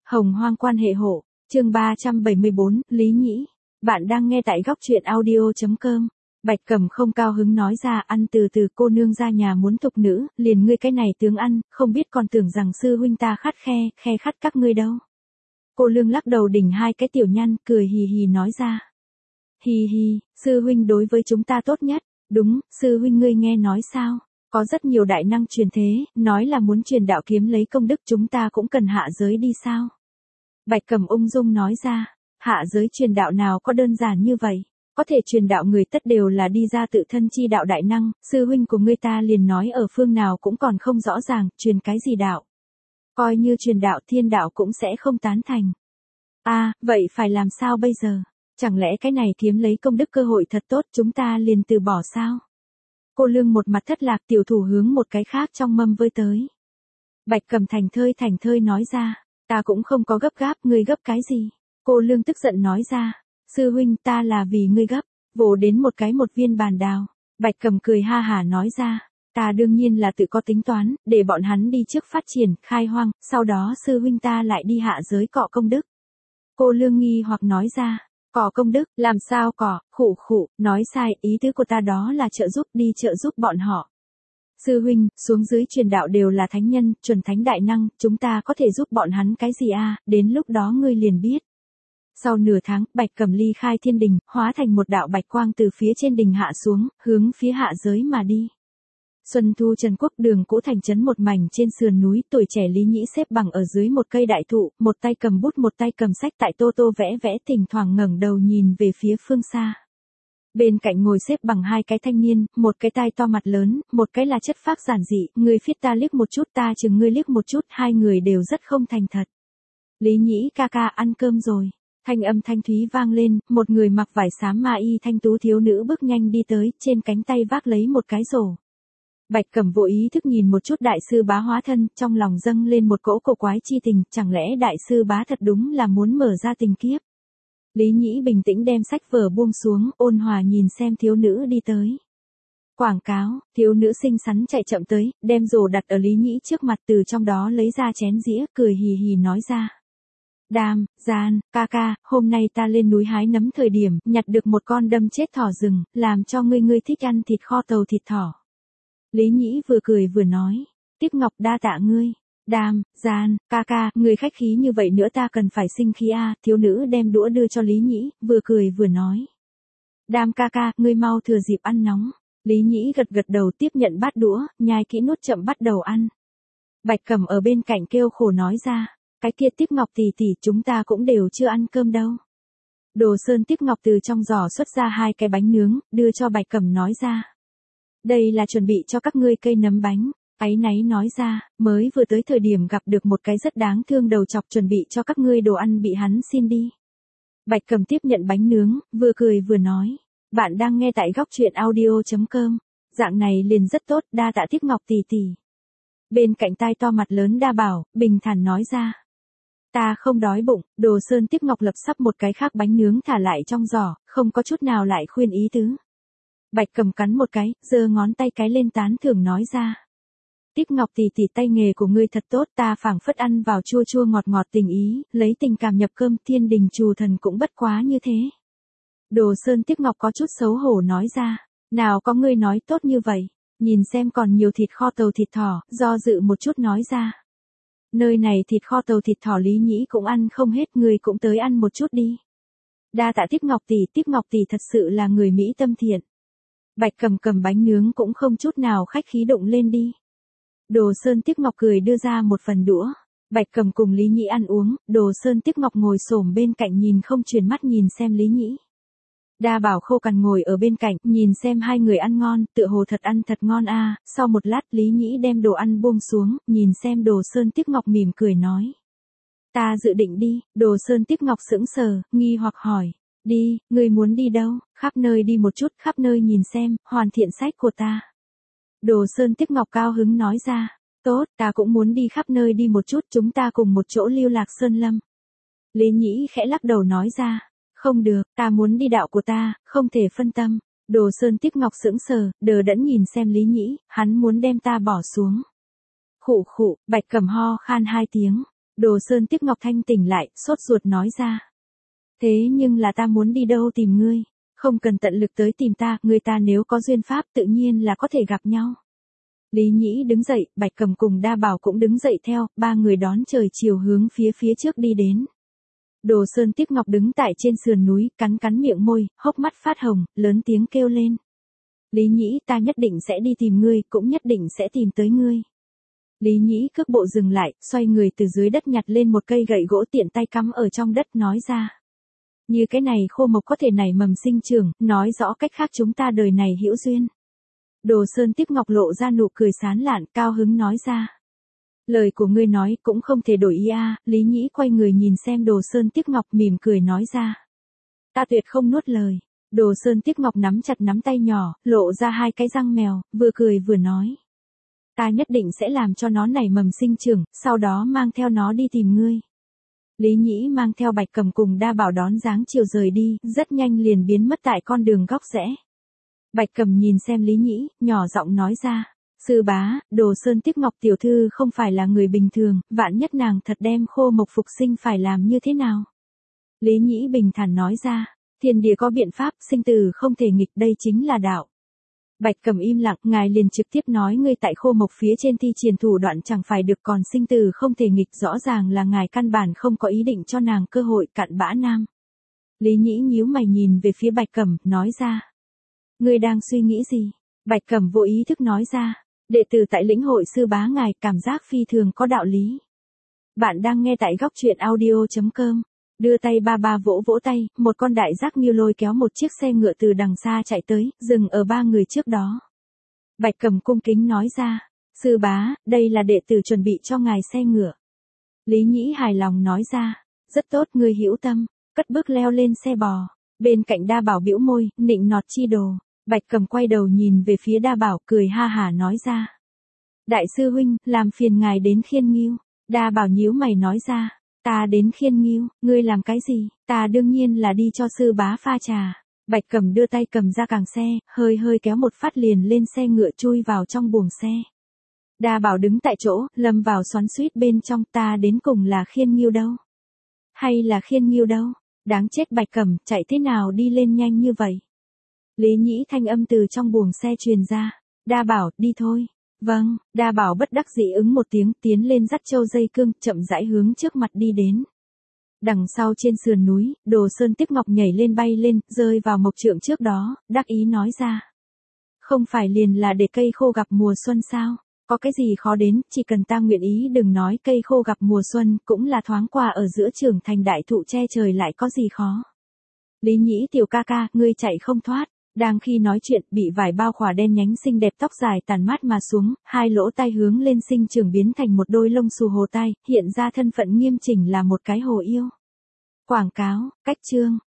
Hồng Hoang quan hệ hộ, chương 374, Lý Nhĩ. Bạn đang nghe tại góc truyện audio.com. Bạch Cẩm không cao hứng nói ra, ăn từ từ, cô nương ra nhà muốn thục nữ, liền ngươi cái này tướng ăn, không biết còn tưởng rằng sư huynh ta khắt khe khắt các ngươi đâu. Cô lương lắc đầu đỉnh hai cái tiểu nhăn, cười hì hì nói ra. Hì hì, sư huynh đối với chúng ta tốt nhất, đúng, sư huynh ngươi nghe nói sao? Có rất nhiều đại năng truyền thế, nói là muốn truyền đạo kiếm lấy công đức, chúng ta cũng cần hạ giới đi sao? Bạch Cẩm ung dung nói ra, hạ giới truyền đạo nào có đơn giản như vậy, có thể truyền đạo người tất đều là đi ra tự thân chi đạo đại năng, sư huynh của ngươi ta liền nói ở phương nào cũng còn không rõ ràng, truyền cái gì đạo. Coi như truyền đạo thiên đạo cũng sẽ không tán thành. Vậy phải làm sao bây giờ? Chẳng lẽ cái này kiếm lấy công đức cơ hội thật tốt chúng ta liền từ bỏ sao? Cô lương một mặt thất lạc, tiểu thủ hướng một cái khác trong mâm vơi tới. Bạch Cẩm thành thơi nói ra, ta cũng không có gấp gáp, ngươi gấp cái gì? Cô lương tức giận nói ra, sư huynh ta là vì ngươi gấp, vồ đến một viên bàn đào. Bạch Cẩm cười ha hả nói ra, ta đương nhiên là tự có tính toán, để bọn hắn đi trước phát triển, khai hoang, sau đó sư huynh ta lại đi hạ giới cọ công đức. Cô lương nghi hoặc nói ra, cọ công đức, làm sao cọ, khụ, nói sai, ý tứ của ta đó là trợ giúp bọn họ. Sư huynh, xuống dưới truyền đạo đều là thánh nhân, chuẩn thánh đại năng, chúng ta có thể giúp bọn hắn cái gì đến lúc đó ngươi liền biết. Sau nửa tháng, Bạch Cẩm ly khai thiên đình, hóa thành một đạo bạch quang từ phía trên đình hạ xuống, hướng phía hạ giới mà đi. Xuân thu Trần Quốc, đường cũ thành trấn một mảnh trên sườn núi, tuổi trẻ Lý Nhĩ xếp bằng ở dưới một cây đại thụ, một tay cầm bút một tay cầm sách tại tô vẽ, thỉnh thoảng ngẩng đầu nhìn về phía phương xa. Bên cạnh ngồi xếp bằng hai cái thanh niên, một cái tai to mặt lớn, một cái là chất phác giản dị, ngươi phiết ta liếc một chút, ta chừng ngươi liếc một chút, hai người đều rất không thành thật. Lý Nhĩ ca ca ăn cơm rồi. Thanh âm thanh thúy vang lên, một người mặc vải xám ma y thanh tú thiếu nữ bước nhanh đi tới, trên cánh tay vác lấy một cái rổ. Bạch Cẩm vô ý thức nhìn một chút đại sư bá hóa thân, trong lòng dâng lên một cỗ cổ quái chi tình, chẳng lẽ đại sư bá thật đúng là muốn mở ra tình kiếp. Lý Nhĩ bình tĩnh đem sách vở buông xuống, ôn hòa nhìn xem thiếu nữ đi tới. Quảng cáo, thiếu nữ xinh xắn chạy chậm tới, đem rổ đặt ở Lý Nhĩ trước mặt, từ trong đó lấy ra chén dĩa, cười hì hì nói ra. Đam, Gian, ca ca, hôm nay ta lên núi hái nấm thời điểm, nhặt được một con đâm chết thỏ rừng, làm cho ngươi thích ăn thịt kho tàu thịt thỏ. Lý Nhĩ vừa cười vừa nói, Tiếp Ngọc đa tạ ngươi. Đam, Gian, ca ca, người khách khí như vậy nữa ta cần phải sinh khí thiếu nữ đem đũa đưa cho Lý Nhĩ, vừa cười vừa nói. Đam ca ca, ngươi mau thừa dịp ăn nóng. Lý Nhĩ gật đầu tiếp nhận bát đũa, nhai kỹ nuốt chậm bắt đầu ăn. Bạch Cẩm ở bên cạnh kêu khổ nói ra, cái kia Tiếp Ngọc tỷ tỷ, chúng ta cũng đều chưa ăn cơm đâu. Đồ Sơn Tiếp Ngọc từ trong giỏ xuất ra hai cái bánh nướng, đưa cho Bạch Cẩm nói ra. Đây là chuẩn bị cho các ngươi cây nấm bánh. Áy náy nói ra, mới vừa tới thời điểm gặp được một cái rất đáng thương đầu chọc, chuẩn bị cho các ngươi đồ ăn bị hắn xin đi. Bạch Cẩm tiếp nhận bánh nướng, vừa cười vừa nói, bạn đang nghe tại góc truyện audio.com, dạng này liền rất tốt, đa tạ Tiếp Ngọc tỷ tỷ. Bên cạnh tai to mặt lớn Đa Bảo, bình thản nói ra. Ta không đói bụng. Đồ Sơn Tiếp Ngọc lập sắp một cái khác bánh nướng thả lại trong giỏ, không có chút nào lại khuyên ý tứ. Bạch Cẩm cắn một cái, giơ ngón tay cái lên tán thưởng nói ra. Tiếp Ngọc tỷ tỷ, tay nghề của ngươi thật tốt, ta phảng phất ăn vào chua ngọt tình ý, lấy tình cảm nhập cơm, thiên đình trù thần cũng bất quá như thế. Đồ Sơn Tiếp Ngọc có chút xấu hổ nói ra, nào có ngươi nói tốt như vậy, nhìn xem còn nhiều thịt kho tàu thịt thỏ, do dự một chút nói ra. Nơi này thịt kho tàu thịt thỏ Lý Nhĩ cũng ăn không hết, ngươi cũng tới ăn một chút đi. Đa tạ Tiếp Ngọc tỷ thật sự là người Mỹ tâm thiện. Bạch Cẩm cầm bánh nướng cũng không chút nào khách khí đụng lên đi. Đồ Sơn Tiếp Ngọc cười đưa ra một phần đũa. Bạch Cẩm cùng Lý Nhĩ ăn uống, Đồ Sơn Tiếp Ngọc ngồi xổm bên cạnh nhìn không chuyển mắt nhìn xem Lý Nhĩ. Đa Bảo khô cằn ngồi ở bên cạnh, nhìn xem hai người ăn ngon, tựa hồ thật ăn thật ngon Sau một lát Lý Nhĩ đem đồ ăn buông xuống, nhìn xem Đồ Sơn Tiếp Ngọc mỉm cười nói. Ta dự định đi. Đồ Sơn Tiếp Ngọc sững sờ, nghi hoặc hỏi. Đi, ngươi muốn đi đâu? Khắp nơi đi một chút, khắp nơi nhìn xem, hoàn thiện sách của ta. Đồ Sơn Tiếp Ngọc cao hứng nói ra, tốt, ta cũng muốn đi khắp nơi đi một chút, chúng ta cùng một chỗ lưu lạc sơn lâm. Lý Nhĩ khẽ lắc đầu nói ra, không được, ta muốn đi đạo của ta, không thể phân tâm. Đồ Sơn Tiếp Ngọc sững sờ, đờ đẫn nhìn xem Lý Nhĩ, hắn muốn đem ta bỏ xuống. Khụ, Bạch Cẩm ho khan hai tiếng. Đồ Sơn Tiếc Ngọc thanh tỉnh lại, sốt ruột nói ra. Thế nhưng là ta muốn đi đâu tìm ngươi, không cần tận lực tới tìm ta, người ta nếu có duyên pháp tự nhiên là có thể gặp nhau. Lý Nhĩ đứng dậy, Bạch Cầm cùng Đa Bảo cũng đứng dậy theo, ba người đón trời chiều hướng phía trước đi đến. Đồ Sơn Tiếc Ngọc đứng tại trên sườn núi, cắn miệng môi, hốc mắt phát hồng, lớn tiếng kêu lên. Lý Nhĩ, ta nhất định sẽ đi tìm ngươi, cũng nhất định sẽ tìm tới ngươi. Lý Nhĩ cước bộ dừng lại, xoay người từ dưới đất nhặt lên một cây gậy gỗ tiện tay cắm ở trong đất nói ra. Như cái này khô mộc có thể nảy mầm sinh trưởng, nói rõ cách khác chúng ta đời này hữu duyên. Đồ Sơn Tiếc Ngọc lộ ra nụ cười sán lạn, cao hứng nói ra. Lời của ngươi nói cũng không thể đổi ý a. Lý Nhĩ quay người nhìn xem Đồ Sơn Tiếc Ngọc mỉm cười nói ra. Ta tuyệt không nuốt lời. Đồ Sơn Tiếc Ngọc nắm chặt nắm tay nhỏ, lộ ra hai cái răng mèo, vừa cười vừa nói. Ta nhất định sẽ làm cho nó nảy mầm sinh trưởng, sau đó mang theo nó đi tìm ngươi. Lý Nhĩ mang theo Bạch Cầm cùng Đa Bảo đón dáng chiều rời đi, rất nhanh liền biến mất tại con đường góc rẽ. Bạch Cầm nhìn xem Lý Nhĩ, nhỏ giọng nói ra. Sư bá, Đồ Sơn Tiếc Ngọc tiểu thư không phải là người bình thường, vạn nhất nàng thật đem khô mộc phục sinh phải làm như thế nào? Lý Nhĩ bình thản nói ra. Thiên địa có biện pháp, sinh tử không thể nghịch, đây chính là đạo. Bạch Cầm im lặng, ngài liền trực tiếp nói ngươi tại khô mộc phía trên thi triển thủ đoạn chẳng phải được, còn sinh tử không thể nghịch, rõ ràng là ngài căn bản không có ý định cho nàng cơ hội, cặn bã nam. Lý Nhĩ nhíu mày nhìn về phía Bạch Cầm, nói ra. Ngươi đang suy nghĩ gì? Bạch Cầm vô ý thức nói ra. Đệ tử tại lĩnh hội sư bá ngài, cảm giác phi thường có đạo lý. Bạn đang nghe tại góc truyện audio.com. Đưa tay ba vỗ vỗ tay, một con đại giác nghiêu lôi kéo một chiếc xe ngựa từ đằng xa chạy tới, dừng ở ba người trước đó. Bạch Cầm cung kính nói ra. Sư bá, đây là đệ tử chuẩn bị cho ngài xe ngựa. Lý Nhĩ hài lòng nói ra. Rất tốt, ngươi hữu tâm. Cất bước leo lên xe bò. Bên cạnh Đa Bảo bĩu môi, nịnh nọt chi đồ. Bạch Cầm quay đầu nhìn về phía Đa Bảo, cười ha hả nói ra. Đại sư huynh, làm phiền ngài đến Khiên Nghiêu. Đa Bảo nhíu mày nói ra. Ta đến Khiên Nghiêu, ngươi làm cái gì? Ta đương nhiên là đi cho sư bá pha trà. Bạch Cầm đưa tay cầm ra càng xe, hơi kéo một phát liền lên xe ngựa chui vào trong buồng xe. Đa Bảo đứng tại chỗ, lâm vào xoắn xuýt bên trong, ta đến cùng là Khiên Nghiêu đâu? Hay là Khiên Nghiêu đâu? Đáng chết Bạch Cầm, chạy thế nào đi lên nhanh như vậy? Lý Nhĩ thanh âm từ trong buồng xe truyền ra. Đa Bảo, đi thôi. Vâng, Đa Bảo bất đắc dĩ ứng một tiếng, tiến lên dắt châu dây cương, chậm rãi hướng trước mặt đi đến. Đằng sau trên sườn núi, Đồ Sơn Tiếc Ngọc nhảy lên bay lên, rơi vào mộc trượng trước đó, đắc ý nói ra. Không phải liền là để cây khô gặp mùa xuân sao? Có cái gì khó đến, chỉ cần ta nguyện ý, đừng nói cây khô gặp mùa xuân, cũng là thoáng qua ở giữa trưởng thành đại thụ che trời, lại có gì khó. Lý Nhĩ tiểu ca ca, ngươi chạy không thoát. Đang khi nói chuyện, bị vải bao khỏa đen nhánh xinh đẹp tóc dài tàn mát mà xuống, hai lỗ tai hướng lên sinh trưởng biến thành một đôi lông xù hồ tai, hiện ra thân phận nghiêm chỉnh là một cái hồ yêu. Quảng cáo, cách chương.